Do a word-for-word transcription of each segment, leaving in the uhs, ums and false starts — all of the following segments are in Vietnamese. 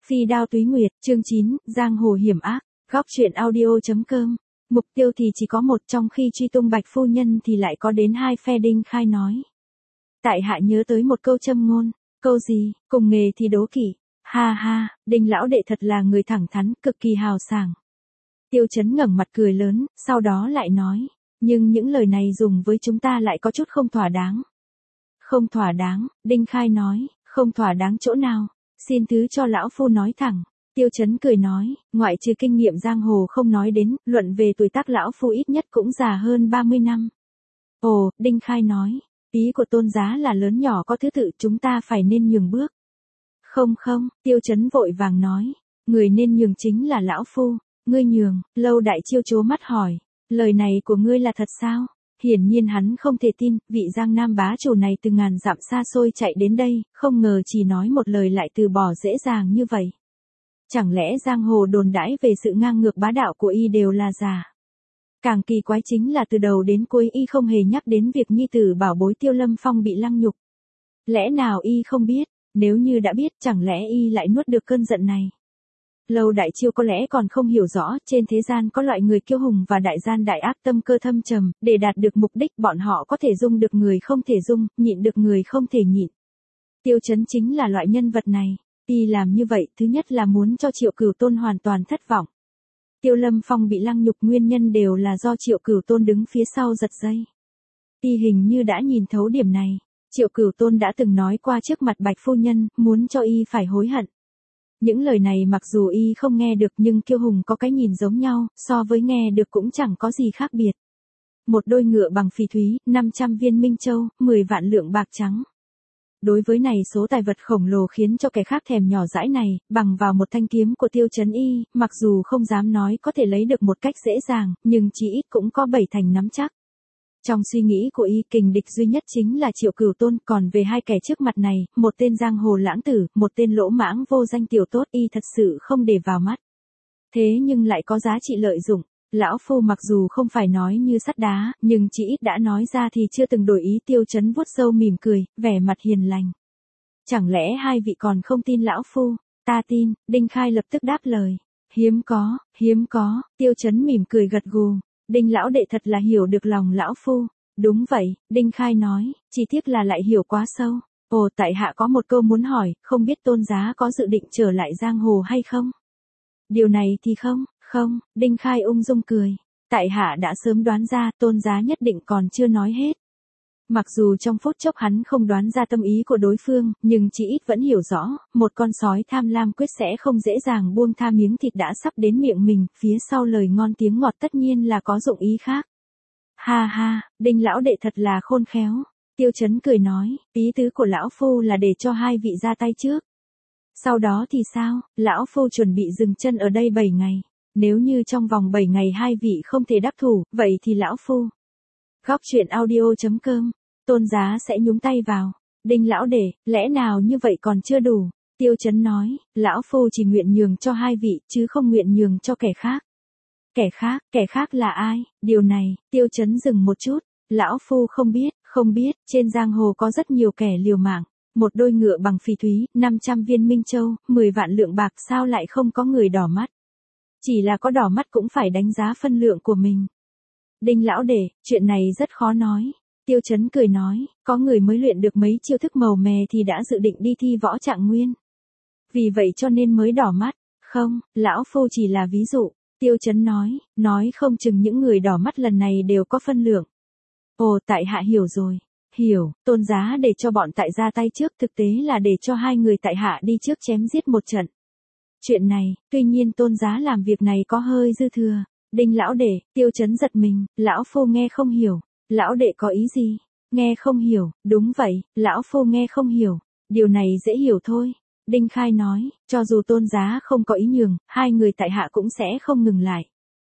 Phi đao túy nguyệt, chương chín, giang hồ hiểm ác, góc truyện audio.com. Mục tiêu thì chỉ có một, trong khi truy tung Bạch phu nhân thì lại có đến hai phe. Đinh Khai nói. Tại hạ nhớ tới một câu châm ngôn. Câu gì? Cùng nghề thì đố kỵ. Ha ha, Đinh lão đệ thật là người thẳng thắn, cực kỳ hào sảng. Tiêu Chấn ngẩng mặt cười lớn, sau đó lại nói. Nhưng những lời này dùng với chúng ta lại có chút không thỏa đáng. Không thỏa đáng, Đinh Khai nói, không thỏa đáng chỗ nào? Xin thứ cho lão phu nói thẳng. Tiêu Chấn cười nói, ngoại trừ kinh nghiệm giang hồ không nói đến, luận về tuổi tác lão phu ít nhất cũng già hơn ba mươi năm. Ồ, Đinh Khai nói, ý của Tôn giá là lớn nhỏ có thứ tự, chúng ta phải nên nhường bước. Không không, Tiêu Chấn vội vàng nói, người nên nhường chính là lão phu. Ngươi nhường? Lâu Đại Chiêu trố mắt hỏi, lời này của ngươi là thật sao? Hiển nhiên hắn không thể tin, vị Giang Nam bá chủ này từ ngàn dặm xa xôi chạy đến đây, không ngờ chỉ nói một lời lại từ bỏ dễ dàng như vậy. Chẳng lẽ giang hồ đồn đãi về sự ngang ngược bá đạo của y đều là giả? Càng kỳ quái chính là từ đầu đến cuối y không hề nhắc đến việc nhi tử bảo bối Tiêu Lâm Phong bị lăng nhục. Lẽ nào y không biết? Nếu như đã biết, chẳng lẽ y lại nuốt được cơn giận này? Lâu Đại Chiêu có lẽ còn không hiểu rõ, trên thế gian có loại người kiêu hùng và đại gian đại ác, tâm cơ thâm trầm, để đạt được mục đích bọn họ có thể dung được người không thể dung, nhịn được người không thể nhịn. Tiêu Chấn chính là loại nhân vật này. Y làm như vậy, thứ nhất là muốn cho Triệu Cửu Tôn hoàn toàn thất vọng. Tiêu Lâm Phong bị lăng nhục nguyên nhân đều là do Triệu Cửu Tôn đứng phía sau giật dây. Y hình như đã nhìn thấu điểm này. Triệu Cửu Tôn đã từng nói qua trước mặt Bạch phu nhân, muốn cho y phải hối hận. Những lời này mặc dù y không nghe được nhưng kiêu hùng có cái nhìn giống nhau, so với nghe được cũng chẳng có gì khác biệt. Một đôi ngựa bằng phỉ thúy, năm trăm viên minh châu, mười vạn lượng bạc trắng. Đối với này số tài vật khổng lồ khiến cho kẻ khác thèm nhỏ dãi này, bằng vào một thanh kiếm của Tiêu Chấn y, mặc dù không dám nói có thể lấy được một cách dễ dàng, nhưng chí ít cũng có bảy thành nắm chắc. Trong suy nghĩ của y, kình địch duy nhất chính là Triệu Cửu Tôn, còn về hai kẻ trước mặt này, một tên giang hồ lãng tử, một tên lỗ mãng vô danh tiểu tốt, y thật sự không để vào mắt. Thế nhưng lại có giá trị lợi dụng. Lão phu mặc dù không phải nói như sắt đá, nhưng chỉ ít đã nói ra thì chưa từng đổi ý. Tiêu Chấn vuốt râu mỉm cười, vẻ mặt hiền lành. Chẳng lẽ hai vị còn không tin lão phu? Ta tin. Đinh Khai lập tức đáp lời. Hiếm có, hiếm có. Tiêu Chấn mỉm cười gật gù. Đinh lão đệ thật là hiểu được lòng lão phu. Đúng vậy, Đinh Khai nói, chỉ tiếc là lại hiểu quá sâu. Ồ, tại hạ có một câu muốn hỏi, không biết Tôn giá có dự định trở lại giang hồ hay không? Điều này thì không. Không, Đinh Khai ung dung cười. Tại hạ đã sớm đoán ra, Tôn giá nhất định còn chưa nói hết. Mặc dù trong phút chốc hắn không đoán ra tâm ý của đối phương, nhưng chỉ ít vẫn hiểu rõ, một con sói tham lam quyết sẽ không dễ dàng buông tha miếng thịt đã sắp đến miệng mình, phía sau lời ngon tiếng ngọt tất nhiên là có dụng ý khác. Ha ha, Đinh lão đệ thật là khôn khéo. Tiêu Chấn cười nói, ý tứ của lão phu là để cho hai vị ra tay trước. Sau đó thì sao? Lão phu chuẩn bị dừng chân ở đây bảy ngày. Nếu như trong vòng bảy ngày hai vị không thể đắc thủ, vậy thì lão phu. Góc truyện audio.com, Tôn giá sẽ nhúng tay vào. Đinh lão đệ, lẽ nào như vậy còn chưa đủ? Tiêu Chấn nói, lão phu chỉ nguyện nhường cho hai vị, chứ không nguyện nhường cho kẻ khác. Kẻ khác, kẻ khác là ai? Điều này, Tiêu Chấn dừng một chút. Lão phu không biết, không biết, trên giang hồ có rất nhiều kẻ liều mạng. Một đôi ngựa bằng phỉ thúy, năm trăm viên minh châu, mười vạn lượng bạc, sao lại không có người đỏ mắt? Chỉ là có đỏ mắt cũng phải đánh giá phân lượng của mình. Đinh lão đệ, chuyện này rất khó nói. Tiêu Chấn cười nói, có người mới luyện được mấy chiêu thức màu mè thì đã dự định đi thi võ trạng nguyên. Vì vậy cho nên mới đỏ mắt. Không, lão phu chỉ là ví dụ. Tiêu Chấn nói, nói không chừng những người đỏ mắt lần này đều có phân lượng. Ồ, tại hạ hiểu rồi. Hiểu, Tôn giá để cho bọn tại ra tay trước, thực tế là để cho hai người tại hạ đi trước chém giết một trận. Chuyện này, tuy nhiên Tôn giá làm việc này có hơi dư thừa. Đinh lão đệ, Tiêu Chấn giật mình, lão phu nghe không hiểu. Lão đệ có ý gì? Nghe không hiểu, đúng vậy, lão phu nghe không hiểu. Điều này dễ hiểu thôi. Đinh Khai nói, cho dù Tôn giá không có ý nhường, hai người tại hạ cũng sẽ không ngừng lại.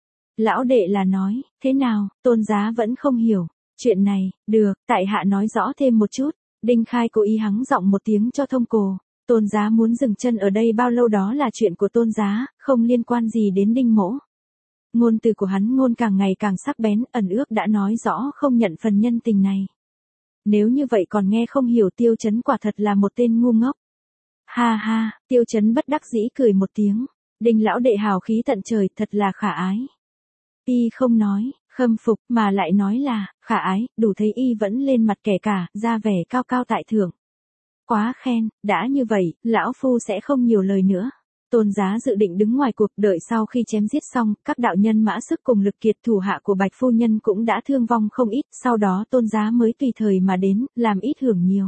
Lão đệ là nói, thế nào, Tôn giá vẫn không hiểu. Chuyện này, được, tại hạ nói rõ thêm một chút. Đinh Khai cố ý hắng giọng một tiếng cho thông cổ. Tôn giá muốn dừng chân ở đây bao lâu đó là chuyện của Tôn giá, không liên quan gì đến Đinh mỗ. Ngôn từ của hắn ngôn càng ngày càng sắc bén, ẩn ước đã nói rõ không nhận phần nhân tình này. Nếu như vậy còn nghe không hiểu. Tiêu Chấn quả thật là một tên ngu ngốc. Ha ha, Tiêu Chấn bất đắc dĩ cười một tiếng. Đinh lão đệ hào khí tận trời, thật là khả ái. Y không nói, khâm phục, mà lại nói là, khả ái, đủ thấy y vẫn lên mặt kẻ cả, ra vẻ cao cao tại thượng. Quá khen, đã như vậy, lão phu sẽ không nhiều lời nữa. Tôn Giá dự định đứng ngoài cuộc, đợi sau khi chém giết xong, các đạo nhân mã sức cùng lực kiệt thủ hạ của Bạch phu nhân cũng đã thương vong không ít, sau đó Tôn Giá mới tùy thời mà đến, làm ít hưởng nhiều.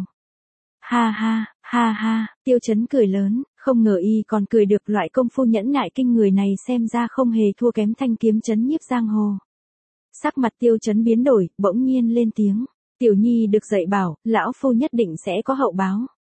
Ha ha, ha ha, Tiêu Chấn cười lớn, không ngờ y còn cười được, loại công phu nhẫn nại kinh người này xem ra không hề thua kém thanh kiếm chấn nhiếp giang hồ. Sắc mặt Tiêu Chấn biến đổi, bỗng nhiên lên tiếng. Tiểu Nhi được dạy bảo, lão phu nhất định sẽ có hậu báo.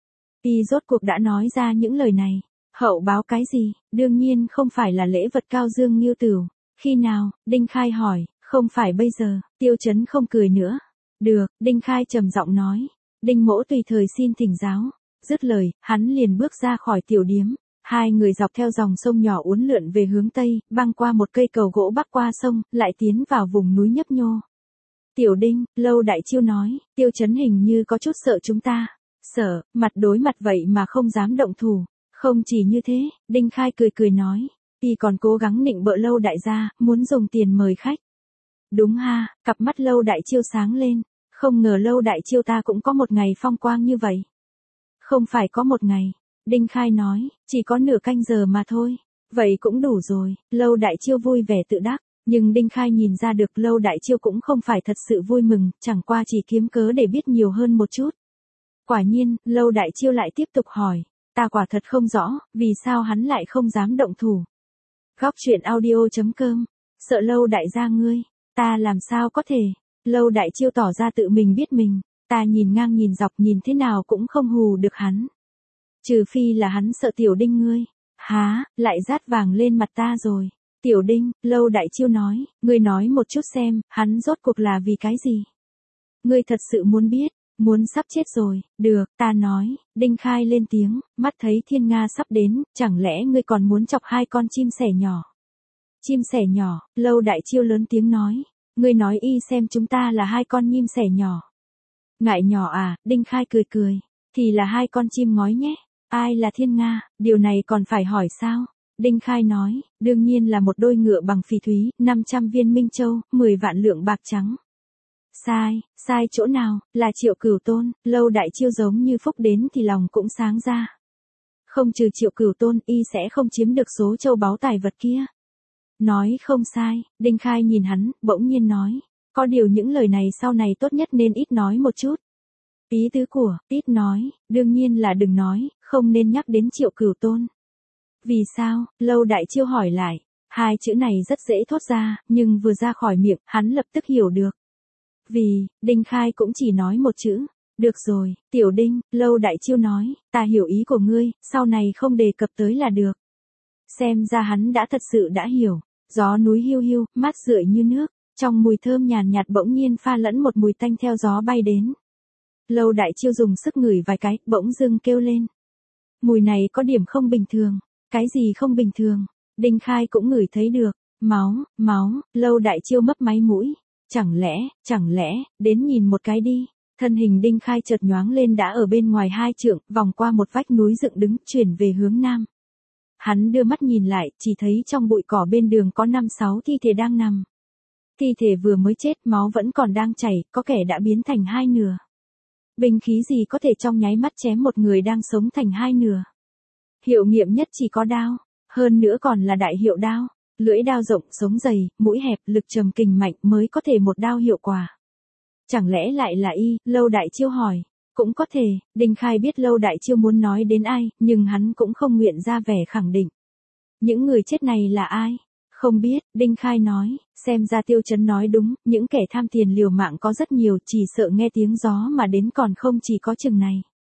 Y rốt cuộc đã nói ra những lời này. Hậu báo cái gì? Đương nhiên không phải là lễ vật cao dương nghiêu tửu. Khi nào? Đinh Khai hỏi. Không phải bây giờ. Tiêu Chấn không cười nữa. Được, Đinh Khai trầm giọng nói. Đinh mỗ tùy thời xin thỉnh giáo. Dứt lời, hắn liền bước ra khỏi tiểu điếm. Hai người dọc theo dòng sông nhỏ uốn lượn về hướng tây, băng qua một cây cầu gỗ bắc qua sông, lại tiến vào vùng núi nhấp nhô. Tiểu Đinh, Lâu Đại Chiêu nói, Tiêu Chấn hình như có chút sợ chúng ta. Sợ, mặt đối mặt vậy mà không dám động thủ. Không chỉ như thế, Đinh Khai cười cười nói, y còn cố gắng nịnh bợ Lâu Đại gia, muốn dùng tiền mời khách. Đúng ha, cặp mắt Lâu Đại Chiêu sáng lên, không ngờ Lâu Đại Chiêu ta cũng có một ngày phong quang như vậy. Không phải có một ngày, Đinh Khai nói, chỉ có nửa canh giờ mà thôi. Vậy cũng đủ rồi, Lâu Đại Chiêu vui vẻ tự đắc, nhưng Đinh Khai nhìn ra được Lâu Đại Chiêu cũng không phải thật sự vui mừng, chẳng qua chỉ kiếm cớ để biết nhiều hơn một chút. Quả nhiên, Lâu Đại Chiêu lại tiếp tục hỏi, ta quả thật không rõ, vì sao hắn lại không dám động thủ. Góc truyện audio chấm com, sợ Lâu Đại gia ngươi, ta làm sao có thể. Lâu Đại Chiêu tỏ ra tự mình biết mình, ta nhìn ngang nhìn dọc nhìn thế nào cũng không hù được hắn. Trừ phi là hắn sợ Tiểu Đinh ngươi. Há, lại rát vàng lên mặt ta rồi. Tiểu Đinh, Lâu Đại Chiêu nói, ngươi nói một chút xem, hắn rốt cuộc là vì cái gì? Ngươi thật sự muốn biết, muốn sắp chết rồi, được, ta nói, Đinh Khai lên tiếng, mắt thấy thiên nga sắp đến, chẳng lẽ ngươi còn muốn chọc hai con chim sẻ nhỏ? Chim sẻ nhỏ, Lâu Đại Chiêu lớn tiếng nói, ngươi nói y xem chúng ta là hai con nhím sẻ nhỏ. Ngại nhỏ à, Đinh Khai cười cười, thì là hai con chim ngói nhé. Ai là thiên nga, điều này còn phải hỏi sao? Đinh Khai nói, đương nhiên là một đôi ngựa bằng phỉ thúy, năm trăm viên minh châu, mười vạn lượng bạc trắng. Sai, sai chỗ nào, là Triệu Cửu Tôn. Lâu Đại Chiêu giống như phúc đến thì lòng cũng sáng ra. Không trừ Triệu Cửu Tôn, y sẽ không chiếm được số châu báu tài vật kia. Nói không sai, Đinh Khai nhìn hắn, bỗng nhiên nói, có điều những lời này sau này tốt nhất nên ít nói một chút. Ý tứ của, ít nói, đương nhiên là đừng nói, không nên nhắc đến Triệu Cửu Tôn. Vì sao? Lâu Đại Chiêu hỏi lại. Hai chữ này rất dễ thốt ra, nhưng vừa ra khỏi miệng, hắn lập tức hiểu được. Vì, Đinh Khai cũng chỉ nói một chữ. Được rồi, Tiểu Đinh, Lâu Đại Chiêu nói, ta hiểu ý của ngươi, sau này không đề cập tới là được. Xem ra hắn đã thật sự đã hiểu. Gió núi hiu hiu, mát rượi như nước, trong mùi thơm nhàn nhạt bỗng nhiên pha lẫn một mùi tanh theo gió bay đến. Lâu Đại Chiêu dùng sức ngửi vài cái, bỗng dưng kêu lên. Mùi này có điểm không bình thường. Cái gì không bình thường? Đinh Khai cũng ngửi thấy được. Máu, máu, Lâu Đại Chiêu mấp máy mũi. Chẳng lẽ, chẳng lẽ, đến nhìn một cái đi. Thân hình Đinh Khai chợt nhoáng lên đã ở bên ngoài hai trượng, vòng qua một vách núi dựng đứng, chuyển về hướng nam. Hắn đưa mắt nhìn lại, chỉ thấy trong bụi cỏ bên đường có năm sáu thi thể đang nằm. Thi thể vừa mới chết, máu vẫn còn đang chảy, có kẻ đã biến thành hai nửa. Binh khí gì có thể trong nháy mắt chém một người đang sống thành hai nửa? Hiệu nghiệm nhất chỉ có đao, hơn nữa còn là đại hiệu đao. Lưỡi đao rộng, sống dày, mũi hẹp, lực trầm kình mạnh mới có thể một đao hiệu quả. Chẳng lẽ lại là y? Lâu Đại Chiêu hỏi. Cũng có thể, Đinh Khai biết Lâu Đại Chiêu muốn nói đến ai, nhưng hắn cũng không nguyện ra vẻ khẳng định. Những người chết này là ai? Không biết, Đinh Khai nói, xem ra Tiêu Chấn nói đúng, những kẻ tham tiền liều mạng có rất nhiều, chỉ sợ nghe tiếng gió mà đến còn không chỉ có chừng này.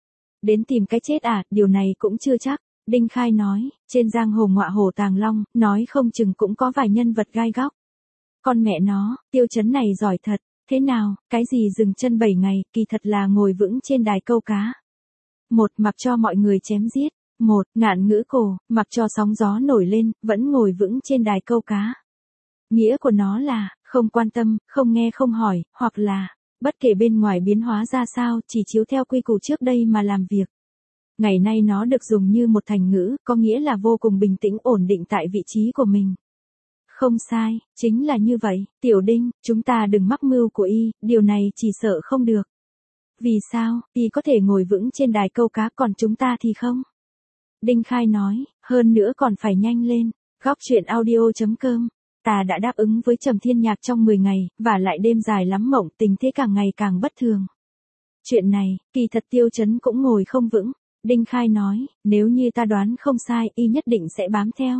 Đến tìm cái chết à, điều này cũng chưa chắc. Đinh Khai nói, trên giang hồ ngọa hổ tàng long, nói không chừng cũng có vài nhân vật gai góc. Con mẹ nó, Tiêu Chấn này giỏi thật, thế nào, cái gì dừng chân bảy ngày, kỳ thật là ngồi vững trên đài câu cá. Một, mặc cho mọi người chém giết. Một, ngạn ngữ cổ, mặc cho sóng gió nổi lên, vẫn ngồi vững trên đài câu cá. Nghĩa của nó là, không quan tâm, không nghe không hỏi, hoặc là, bất kể bên ngoài biến hóa ra sao, chỉ chiếu theo quy củ trước đây mà làm việc. Ngày nay nó được dùng như một thành ngữ, có nghĩa là vô cùng bình tĩnh ổn định tại vị trí của mình. Không sai, chính là như vậy, Tiểu Đinh, chúng ta đừng mắc mưu của y, điều này chỉ sợ không được. Vì sao, y có thể ngồi vững trên đài câu cá còn chúng ta thì không? Đinh Khai nói, hơn nữa còn phải nhanh lên, góc truyện audio.com. Ta đã đáp ứng với Trầm Thiên Nhạc trong mười ngày, và lại đêm dài lắm mộng, tình thế càng ngày càng bất thường. Chuyện này, kỳ thật Tiêu Chấn cũng ngồi không vững. Đinh Khai nói, nếu như ta đoán không sai, y nhất định sẽ bám theo.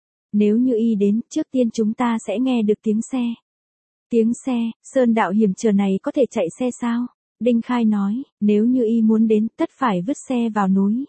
Nếu như y đến, trước tiên chúng ta sẽ nghe được tiếng xe. Tiếng xe, sơn đạo hiểm trở này có thể chạy xe sao? Đinh Khai nói, nếu như y muốn đến, tất phải vứt xe vào núi.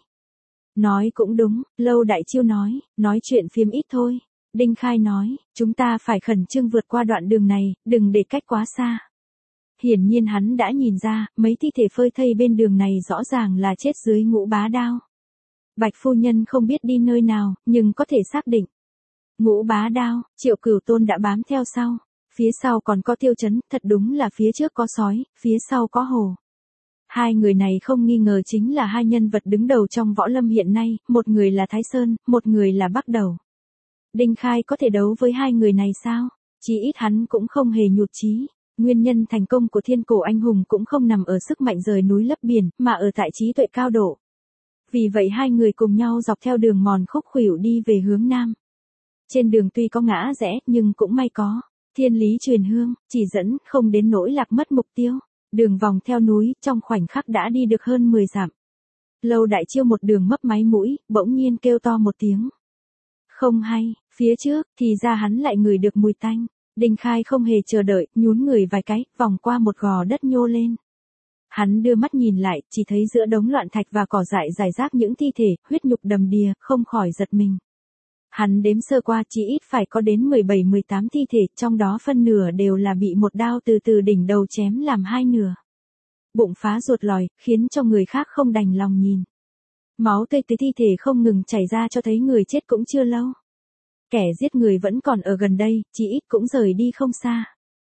Nói cũng đúng, Lâu Đại Chiêu nói, nói chuyện phiếm ít thôi. Đinh Khai nói, chúng ta phải khẩn trương vượt qua đoạn đường này, đừng để cách quá xa. Hiển nhiên hắn đã nhìn ra, mấy thi thể phơi thây bên đường này rõ ràng là chết dưới ngũ bá đao. Bạch phu nhân không biết đi nơi nào, nhưng có thể xác định. Ngũ bá đao, Triệu Cửu Tôn đã bám theo sau. Phía sau còn có Tiêu Chấn, thật đúng là phía trước có sói, phía sau có hổ. Hai người này không nghi ngờ chính là hai nhân vật đứng đầu trong võ lâm hiện nay, một người là Thái Sơn, một người là Bắc Đầu. Đinh Khai có thể đấu với hai người này sao? Chí ít hắn cũng không hề nhụt chí. Nguyên nhân thành công của thiên cổ anh hùng cũng không nằm ở sức mạnh rời núi lấp biển, mà ở tại trí tuệ cao độ. Vì vậy hai người cùng nhau dọc theo đường mòn khúc khuỷu đi về hướng nam. Trên đường tuy có ngã rẽ, nhưng cũng may có thiên lý truyền hương, chỉ dẫn, không đến nỗi lạc mất mục tiêu. Đường vòng theo núi, trong khoảnh khắc đã đi được hơn mười dặm. Lâu Đại Chiêu một đường mấp máy mũi, bỗng nhiên kêu to một tiếng. Không hay, phía trước, thì ra hắn lại ngửi được mùi tanh. Đinh Khai không hề chờ đợi, nhún người vài cái, vòng qua một gò đất nhô lên. Hắn đưa mắt nhìn lại, chỉ thấy giữa đống loạn thạch và cỏ dại rải rác những thi thể, huyết nhục đầm đìa, không khỏi giật mình. Hắn đếm sơ qua chỉ ít phải có đến mười bảy mười tám thi thể, trong đó phân nửa đều là bị một đao từ từ đỉnh đầu chém làm hai nửa. Bụng phá ruột lòi, khiến cho người khác không đành lòng nhìn. Máu tươi từ thi thể không ngừng chảy ra cho thấy người chết cũng chưa lâu. Kẻ giết người vẫn còn ở gần đây, chỉ ít cũng rời đi không xa.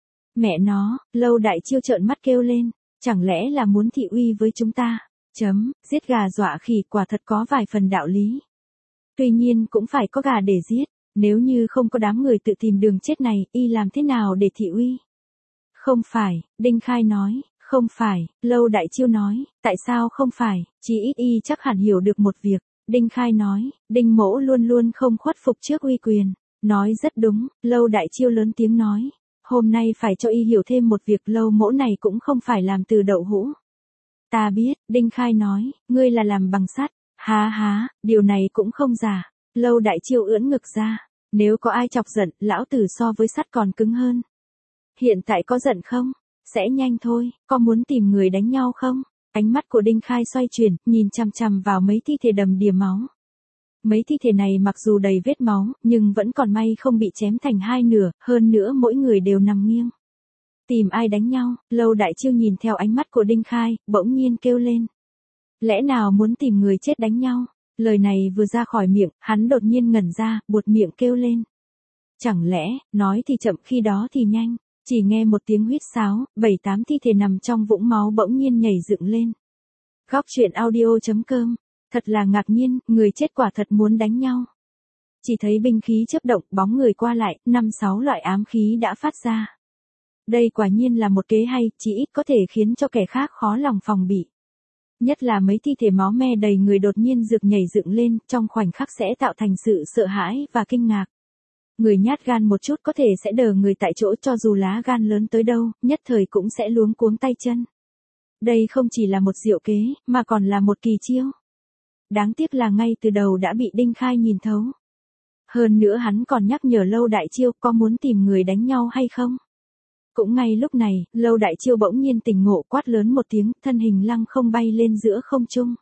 Mẹ nó, Lâu Đại Chiêu trợn mắt kêu lên, chẳng lẽ là muốn thị uy với chúng ta? Chấm, giết gà dọa khỉ quả thật có vài phần đạo lý. Tuy nhiên cũng phải có gà để giết, nếu như không có đám người tự tìm đường chết này, y làm thế nào để thị uy? Không phải, Đinh Khai nói, không phải, Lâu Đại Chiêu nói, tại sao không phải, chỉ ít y chắc hẳn hiểu được một việc. Đinh Khai nói, Đinh Mỗ luôn luôn không khuất phục trước uy quyền. Nói rất đúng, Lâu Đại Chiêu lớn tiếng nói. Hôm nay phải cho y hiểu thêm một việc, Lâu Mỗ này cũng không phải làm từ đậu hũ. Ta biết, Đinh Khai nói, ngươi là làm bằng sắt. Há há, điều này cũng không giả. Lâu Đại Chiêu ưỡn ngực ra. Nếu có ai chọc giận, lão tử so với sắt còn cứng hơn. Hiện tại có giận không? Sẽ nhanh thôi, có muốn tìm người đánh nhau không? Ánh mắt của Đinh Khai xoay chuyển, nhìn chằm chằm vào mấy thi thể đầm đìa máu. Mấy thi thể này mặc dù đầy vết máu, nhưng vẫn còn may không bị chém thành hai nửa, hơn nữa mỗi người đều nằm nghiêng. Tìm ai đánh nhau? Lâu Đại Chiêu nhìn theo ánh mắt của Đinh Khai, bỗng nhiên kêu lên. Lẽ nào muốn tìm người chết đánh nhau? Lời này vừa ra khỏi miệng, hắn đột nhiên ngẩn ra, buột miệng kêu lên. Chẳng lẽ, nói thì chậm khi đó thì nhanh. Chỉ nghe một tiếng huýt sáo, bảy tám thi thể nằm trong vũng máu bỗng nhiên nhảy dựng lên. Góc truyện audio.com. Thật là ngạc nhiên, người chết quả thật muốn đánh nhau. Chỉ thấy binh khí chớp động, bóng người qua lại, năm sáu loại ám khí đã phát ra. Đây quả nhiên là một kế hay, chỉ ít có thể khiến cho kẻ khác khó lòng phòng bị. Nhất là mấy thi thể máu me đầy người đột nhiên rực nhảy dựng lên, trong khoảnh khắc sẽ tạo thành sự sợ hãi và kinh ngạc. Người nhát gan một chút có thể sẽ đờ người tại chỗ, cho dù lá gan lớn tới đâu, nhất thời cũng sẽ luống cuống tay chân. Đây không chỉ là một diệu kế, mà còn là một kỳ chiêu. Đáng tiếc là ngay từ đầu đã bị Đinh Khai nhìn thấu. Hơn nữa hắn còn nhắc nhở Lâu Đại Chiêu có muốn tìm người đánh nhau hay không. Cũng ngay lúc này, Lâu Đại Chiêu bỗng nhiên tỉnh ngộ, quát lớn một tiếng, thân hình lăng không bay lên giữa không trung.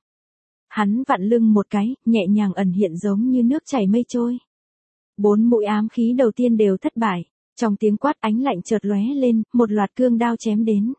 Hắn vặn lưng một cái, nhẹ nhàng ẩn hiện giống như nước chảy mây trôi. Bốn mũi ám khí đầu tiên đều thất bại. Trong tiếng quát ánh lạnh chợt lóe lên, một loạt cương đao chém đến.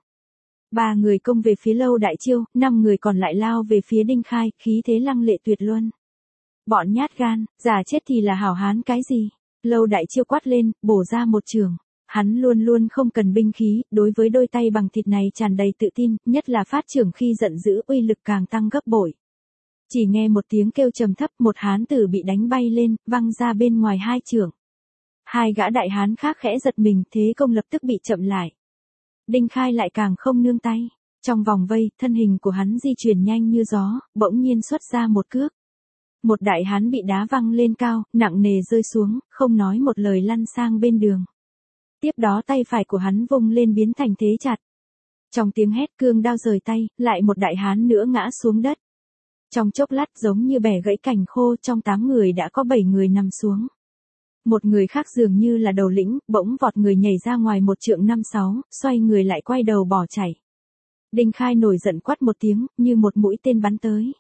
Ba người công về phía Lâu Đại Chiêu, năm người còn lại lao về phía Đinh Khai, khí thế lăng lệ tuyệt luân. Bọn nhát gan, giả chết thì là hảo hán cái gì? Lâu Đại Chiêu quát lên, bổ ra một trường. Hắn luôn luôn không cần binh khí, đối với đôi tay bằng thịt này tràn đầy tự tin, nhất là phát trưởng khi giận dữ uy lực càng tăng gấp bội. Chỉ nghe một tiếng kêu trầm thấp, một hán tử bị đánh bay lên, văng ra bên ngoài hai trượng. Hai gã đại hán khác khẽ giật mình, thế công lập tức bị chậm lại. Đinh Khai lại càng không nương tay. Trong vòng vây, thân hình của hắn di chuyển nhanh như gió, bỗng nhiên xuất ra một cước. Một đại hán bị đá văng lên cao, nặng nề rơi xuống, không nói một lời lăn sang bên đường. Tiếp đó tay phải của hắn vung lên biến thành thế chặt. Trong tiếng hét cương đao rời tay, lại một đại hán nữa ngã xuống đất. Trong chốc lát giống như bẻ gãy cành khô, trong tám người đã có bảy người nằm xuống. Một người khác dường như là đầu lĩnh, bỗng vọt người nhảy ra ngoài một trượng năm sáu, xoay người lại quay đầu bỏ chạy. Đinh Khai nổi giận quát một tiếng, như một mũi tên bắn tới.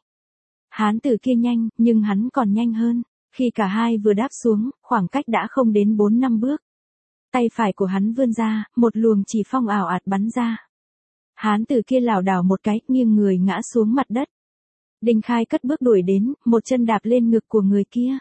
Hán tử kia nhanh, nhưng hắn còn nhanh hơn. Khi cả hai vừa đáp xuống, khoảng cách đã không đến bốn năm bước. Tay phải của hắn vươn ra, một luồng chỉ phong ảo ạt bắn ra. Hán tử kia lảo đảo một cái, nghiêng người ngã xuống mặt đất. Đinh Khai cất bước đuổi đến, một chân đạp lên ngực của người kia.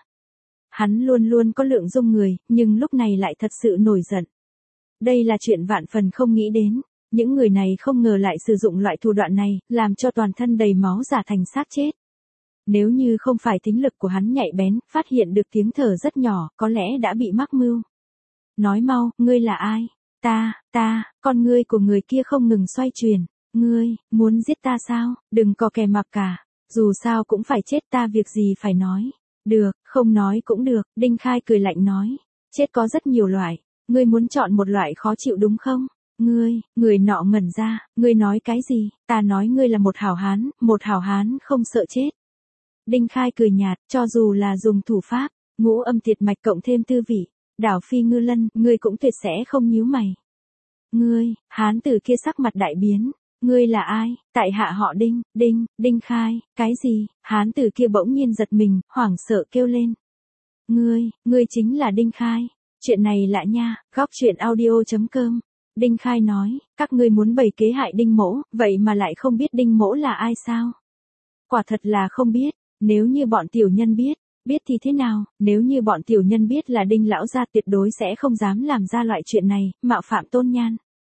Hắn luôn luôn có lượng dung người, nhưng lúc này lại thật sự nổi giận. Đây là chuyện vạn phần không nghĩ đến. Những người này không ngờ lại sử dụng loại thủ đoạn này, làm cho toàn thân đầy máu giả thành xác chết. Nếu như không phải tính lực của hắn nhạy bén, phát hiện được tiếng thở rất nhỏ, có lẽ đã bị mắc mưu. Nói mau, ngươi là ai? Ta, ta, con ngươi của người kia không ngừng xoay chuyển. Ngươi, muốn giết ta sao? Đừng có kè mặc cả. Dù sao cũng phải chết, ta việc gì phải nói. Được, không nói cũng được, Đinh Khai cười lạnh nói. Chết có rất nhiều loại. Ngươi muốn chọn một loại khó chịu đúng không? Ngươi, người nọ ngẩn ra, ngươi nói cái gì? Ta nói ngươi là một hảo hán, một hảo hán không sợ chết. Đinh Khai cười nhạt, cho dù là dùng thủ pháp, ngũ âm tiệt mạch cộng thêm tư vị, đảo phi ngư lân, ngươi cũng tuyệt sẽ không nhíu mày. Ngươi, hán tử kia sắc mặt đại biến, ngươi là ai? Tại hạ họ Đinh, Đinh, Đinh Khai, cái gì? Hán tử kia bỗng nhiên giật mình, hoảng sợ kêu lên. Ngươi, ngươi chính là Đinh Khai. Chuyện này lạ nha, góc truyện audio chấm com. Đinh Khai nói, các ngươi muốn bày kế hại Đinh Mỗ, vậy mà lại không biết Đinh Mỗ là ai sao? Quả thật là không biết, nếu như bọn tiểu nhân biết, biết thì thế nào, nếu như bọn tiểu nhân biết là Đinh lão gia tuyệt đối sẽ không dám làm ra loại chuyện này, mạo phạm tôn nhan.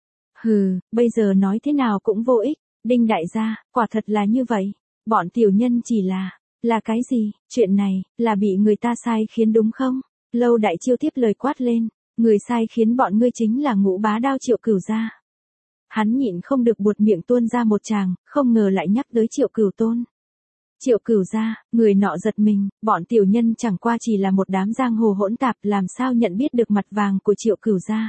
Hừ, bây giờ nói thế nào cũng vô ích, Đinh đại gia, quả thật là như vậy, bọn tiểu nhân chỉ là, là cái gì, chuyện này, là bị người ta sai khiến đúng không? Lâu Đại Chiêu tiếp lời quát lên. Người sai khiến bọn ngươi chính là Ngũ Bá Đao Triệu Cửu gia. Hắn nhịn không được buột miệng tuôn ra một tràng, không ngờ lại nhắc tới Triệu Cửu Tôn. Triệu Cửu gia, người nọ giật mình, bọn tiểu nhân chẳng qua chỉ là một đám giang hồ hỗn tạp, làm sao nhận biết được mặt vàng của Triệu Cửu gia.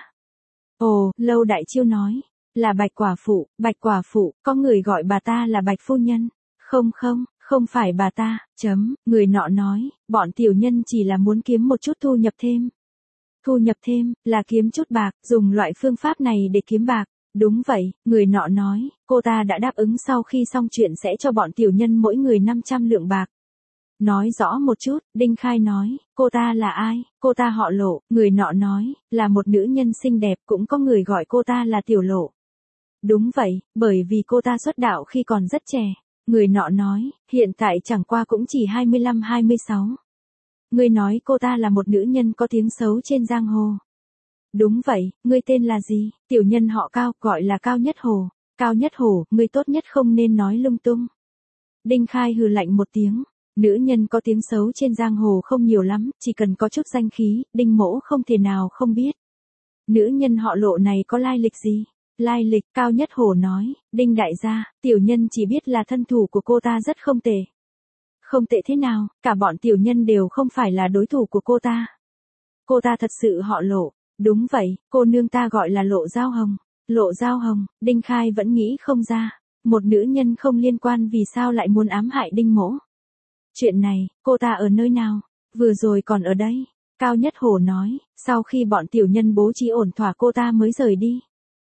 Ồ, Lâu Đại Chiêu nói, là Bạch quả phụ, Bạch quả phụ, có người gọi bà ta là Bạch phu nhân. Không không, không phải bà ta, chấm, người nọ nói, bọn tiểu nhân chỉ là muốn kiếm một chút thu nhập thêm. Thu nhập thêm, là kiếm chút bạc, dùng loại phương pháp này để kiếm bạc. Đúng vậy, người nọ nói, cô ta đã đáp ứng sau khi xong chuyện sẽ cho bọn tiểu nhân mỗi người năm trăm lượng bạc. Nói rõ một chút, Đinh Khai nói, cô ta là ai? Cô ta họ Lộ, người nọ nói, là một nữ nhân xinh đẹp, cũng có người gọi cô ta là Tiểu Lộ. Đúng vậy, bởi vì cô ta xuất đạo khi còn rất trẻ. Người nọ nói, hiện tại chẳng qua cũng chỉ hai mươi lăm hai mươi sáu. Ngươi nói cô ta là một nữ nhân có tiếng xấu trên giang hồ. Đúng vậy, ngươi tên là gì? Tiểu nhân họ Cao, gọi là Cao Nhất Hồ. Cao Nhất Hồ, ngươi tốt nhất không nên nói lung tung. Đinh Khai hừ lạnh một tiếng. Nữ nhân có tiếng xấu trên giang hồ không nhiều lắm, chỉ cần có chút danh khí, Đinh Mỗ không thể nào không biết. Nữ nhân họ Lộ này có lai lịch gì? Lai lịch, Cao Nhất Hồ nói, Đinh đại gia, tiểu nhân chỉ biết là thân thủ của cô ta rất không tệ. Không tệ thế nào, cả bọn tiểu nhân đều không phải là đối thủ của cô ta. Cô ta thật sự họ Lộ. Đúng vậy, cô nương ta gọi là Lộ Giao Hồng. Lộ Giao Hồng, Đinh Khai vẫn nghĩ không ra. Một nữ nhân không liên quan vì sao lại muốn ám hại Đinh Mỗ. Chuyện này, cô ta ở nơi nào? Vừa rồi còn ở đây. Cao Nhất Hồ nói, sau khi bọn tiểu nhân bố trí ổn thỏa cô ta mới rời đi.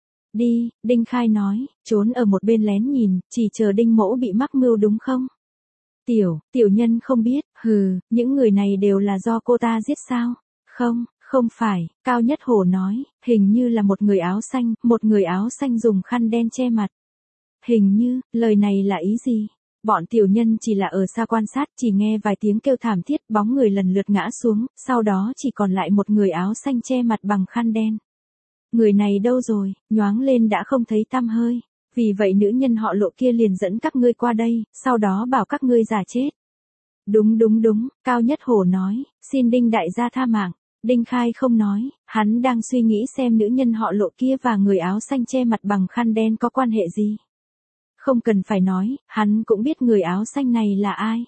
Đi, Đinh Khai nói, trốn ở một bên lén nhìn, chỉ chờ Đinh Mỗ bị mắc mưu đúng không? Tiểu, tiểu nhân không biết, hừ, những người này đều là do cô ta giết sao? Không, không phải, Cao Nhất Hồ nói, hình như là một người áo xanh, một người áo xanh dùng khăn đen che mặt. Hình như, lời này là ý gì? Bọn tiểu nhân chỉ là ở xa quan sát, chỉ nghe vài tiếng kêu thảm thiết, bóng người lần lượt ngã xuống, sau đó chỉ còn lại một người áo xanh che mặt bằng khăn đen. Người này đâu rồi, nhoáng lên đã không thấy tăm hơi. Vì vậy nữ nhân họ Lộ kia liền dẫn các ngươi qua đây, sau đó bảo các ngươi giả chết. Đúng đúng đúng, Cao Nhất Hổ nói, xin Đinh đại gia tha mạng. Đinh Khai không nói, hắn đang suy nghĩ xem nữ nhân họ Lộ kia và người áo xanh che mặt bằng khăn đen có quan hệ gì. Không cần phải nói, hắn cũng biết người áo xanh này là ai.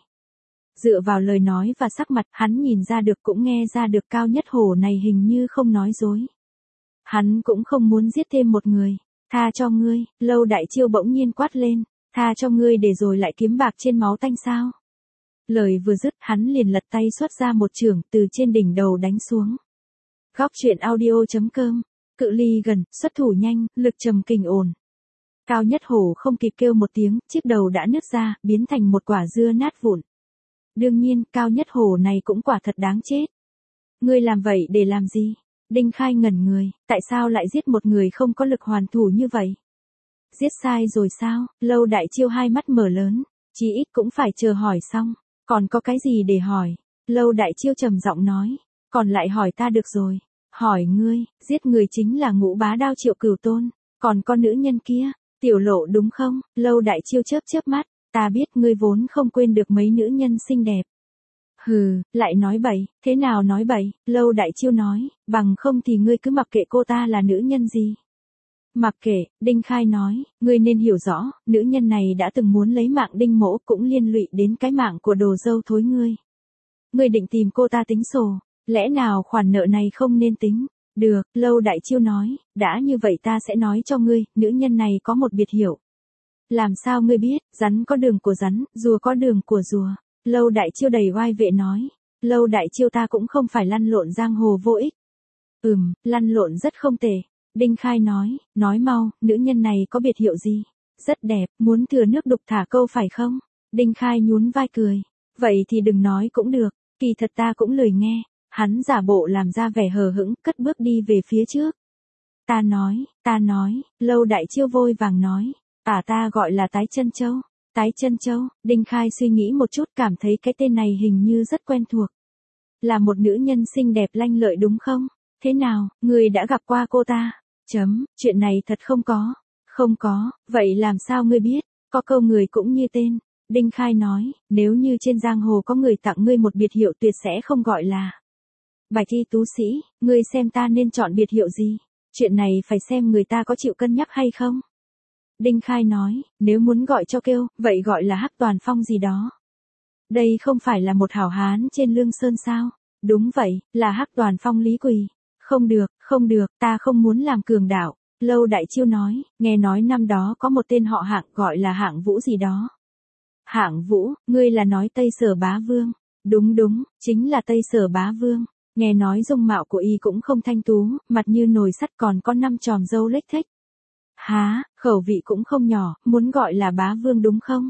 Dựa vào lời nói và sắc mặt, hắn nhìn ra được cũng nghe ra được Cao Nhất Hổ này hình như không nói dối. Hắn cũng không muốn giết thêm một người. Tha cho ngươi, Lâu Đại Chiêu bỗng nhiên quát lên, tha cho ngươi để rồi lại kiếm bạc trên máu tanh sao. Lời vừa dứt, hắn liền lật tay xuất ra một chưởng từ trên đỉnh đầu đánh xuống. Góc truyện audio chấm com, cự ly gần, xuất thủ nhanh, lực trầm kình ổn. Cao Nhất Hổ không kịp kêu một tiếng, chiếc đầu đã nứt ra, biến thành một quả dưa nát vụn. Đương nhiên, Cao Nhất Hổ này cũng quả thật đáng chết. Ngươi làm vậy để làm gì? Đinh Khai ngẩn người, tại sao lại giết một người không có lực hoàn thủ như vậy? Giết sai rồi sao? Lâu Đại Chiêu hai mắt mở lớn, chí ít cũng phải chờ hỏi xong. Còn có cái gì để hỏi? Lâu Đại Chiêu trầm giọng nói, còn lại hỏi ta được rồi. Hỏi ngươi, giết người chính là Ngũ Bá Đao Triệu Cửu Tôn, còn con nữ nhân kia, Tiểu Lộ đúng không? Lâu Đại Chiêu chớp chớp mắt, ta biết ngươi vốn không quên được mấy nữ nhân xinh đẹp. Hừ, lại nói bậy, thế nào nói bậy? Lâu Đại Chiêu nói, bằng không thì ngươi cứ mặc kệ cô ta là nữ nhân gì. Mặc kệ, Đinh Khai nói, ngươi nên hiểu rõ, nữ nhân này đã từng muốn lấy mạng Đinh Mỗ cũng liên lụy đến cái mạng của đồ dâu thối ngươi. Ngươi định tìm cô ta tính sổ, lẽ nào khoản nợ này không nên tính? Được, Lâu Đại Chiêu nói, đã như vậy ta sẽ nói cho ngươi, nữ nhân này có một biệt hiệu. Làm sao ngươi biết, rắn có đường của rắn, rùa có đường của rùa. Lâu Đại Chiêu đầy oai vệ nói, Lâu Đại Chiêu ta cũng không phải lăn lộn giang hồ vô ích. Ừm, lăn lộn rất không tệ. Đinh Khai nói, nói mau, nữ nhân này có biệt hiệu gì? Rất đẹp, muốn thừa nước đục thả câu phải không? Đinh Khai nhún vai cười, vậy thì đừng nói cũng được, kỳ thật ta cũng lười nghe. Hắn giả bộ làm ra vẻ hờ hững, cất bước đi về phía trước. Ta nói, ta nói, Lâu Đại Chiêu vội vàng nói, à ta gọi là Tái Chân Châu. Tái Chân Châu, Đinh Khai suy nghĩ một chút cảm thấy cái tên này hình như rất quen thuộc. Là một nữ nhân xinh đẹp lanh lợi đúng không? Thế nào, người đã gặp qua cô ta? Chấm, chuyện này thật không có. Không có, vậy làm sao ngươi biết? Có câu người cũng như tên. Đinh Khai nói, nếu như trên giang hồ có người tặng ngươi một biệt hiệu tuyệt sẽ không gọi là Bạch Y Tú Sĩ, ngươi xem ta nên chọn biệt hiệu gì? Chuyện này phải xem người ta có chịu cân nhắc hay không? Đinh Khai nói, nếu muốn gọi cho kêu, vậy gọi là Hắc Toàn Phong gì đó. Đây không phải là một hảo hán trên Lương Sơn sao? Đúng vậy, là Hắc Toàn Phong Lý Quỳ. Không được, không được, ta không muốn làm cường đạo. Lâu Đại Chiêu nói, nghe nói năm đó có một tên họ Hạng gọi là Hạng Vũ gì đó. Hạng Vũ, ngươi là nói Tây Sở Bá Vương. Đúng đúng, chính là Tây Sở Bá Vương. Nghe nói dung mạo của y cũng không thanh tú, mặt như nồi sắt còn có năm chòm râu lếch thếch. Há, khẩu vị cũng không nhỏ, muốn gọi là Bá Vương đúng không?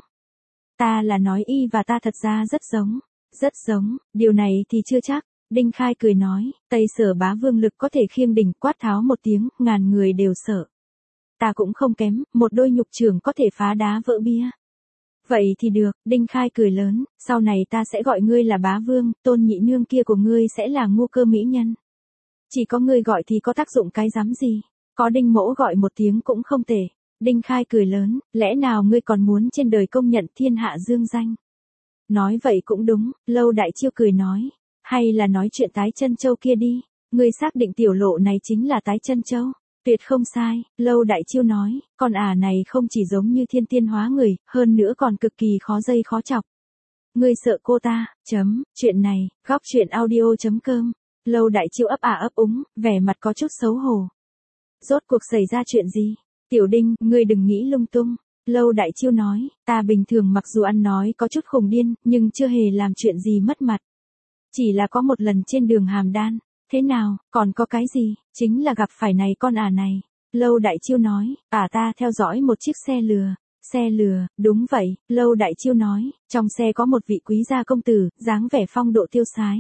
Ta là nói y và ta thật ra rất giống. Rất giống, điều này thì chưa chắc. Đinh Khai cười nói, Tây Sở Bá Vương lực có thể khiêng đỉnh, quát tháo một tiếng, ngàn người đều sợ. Ta cũng không kém, một đôi nhục trưởng có thể phá đá vỡ bia. Vậy thì được, Đinh Khai cười lớn, sau này ta sẽ gọi ngươi là Bá Vương, Tôn nhị nương kia của ngươi sẽ là Ngu Cơ mỹ nhân. Chỉ có ngươi gọi thì có tác dụng cái dám gì, có Đinh Mỗ gọi một tiếng cũng không tệ. Đinh Khai cười lớn, lẽ nào ngươi còn muốn trên đời công nhận thiên hạ dương danh? Nói vậy cũng đúng, Lâu Đại Chiêu cười nói, hay là nói chuyện Tái Chân Châu kia đi, ngươi xác định Tiểu Lộ này chính là Tái Chân Châu? Tuyệt không sai, Lâu Đại Chiêu nói, con ả này không chỉ giống như thiên tiên hóa người, hơn nữa còn cực kỳ khó dây khó chọc. Ngươi sợ cô ta, chấm, chuyện này, góc truyện audio chấm com. Lâu Đại Chiêu ấp ả ấp úng, vẻ mặt có chút xấu hổ. Rốt cuộc xảy ra chuyện gì? Tiểu Đinh, ngươi đừng nghĩ lung tung. Lâu Đại Chiêu nói, ta bình thường mặc dù ăn nói có chút khùng điên, nhưng chưa hề làm chuyện gì mất mặt. Chỉ là có một lần trên đường Hàm Đan. Thế nào, còn có cái gì? Chính là gặp phải này con ả này. Lâu Đại Chiêu nói, ả ta theo dõi một chiếc xe lừa. Xe lừa, đúng vậy, Lâu Đại Chiêu nói, trong xe có một vị quý gia công tử, dáng vẻ phong độ tiêu sái.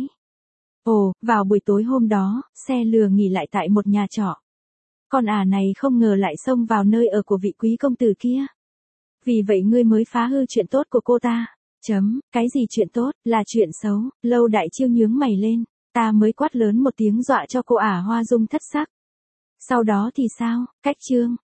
Ồ, vào buổi tối hôm đó, xe lừa nghỉ lại tại một nhà trọ. Con ả này không ngờ lại xông vào nơi ở của vị quý công tử kia. Vì vậy ngươi mới phá hư chuyện tốt của cô ta. Chấm, cái gì chuyện tốt, là chuyện xấu. Lâu Đại Chiêu nhướng mày lên, ta mới quát lớn một tiếng dọa cho cô ả hoa dung thất sắc. Sau đó thì sao, cách chương.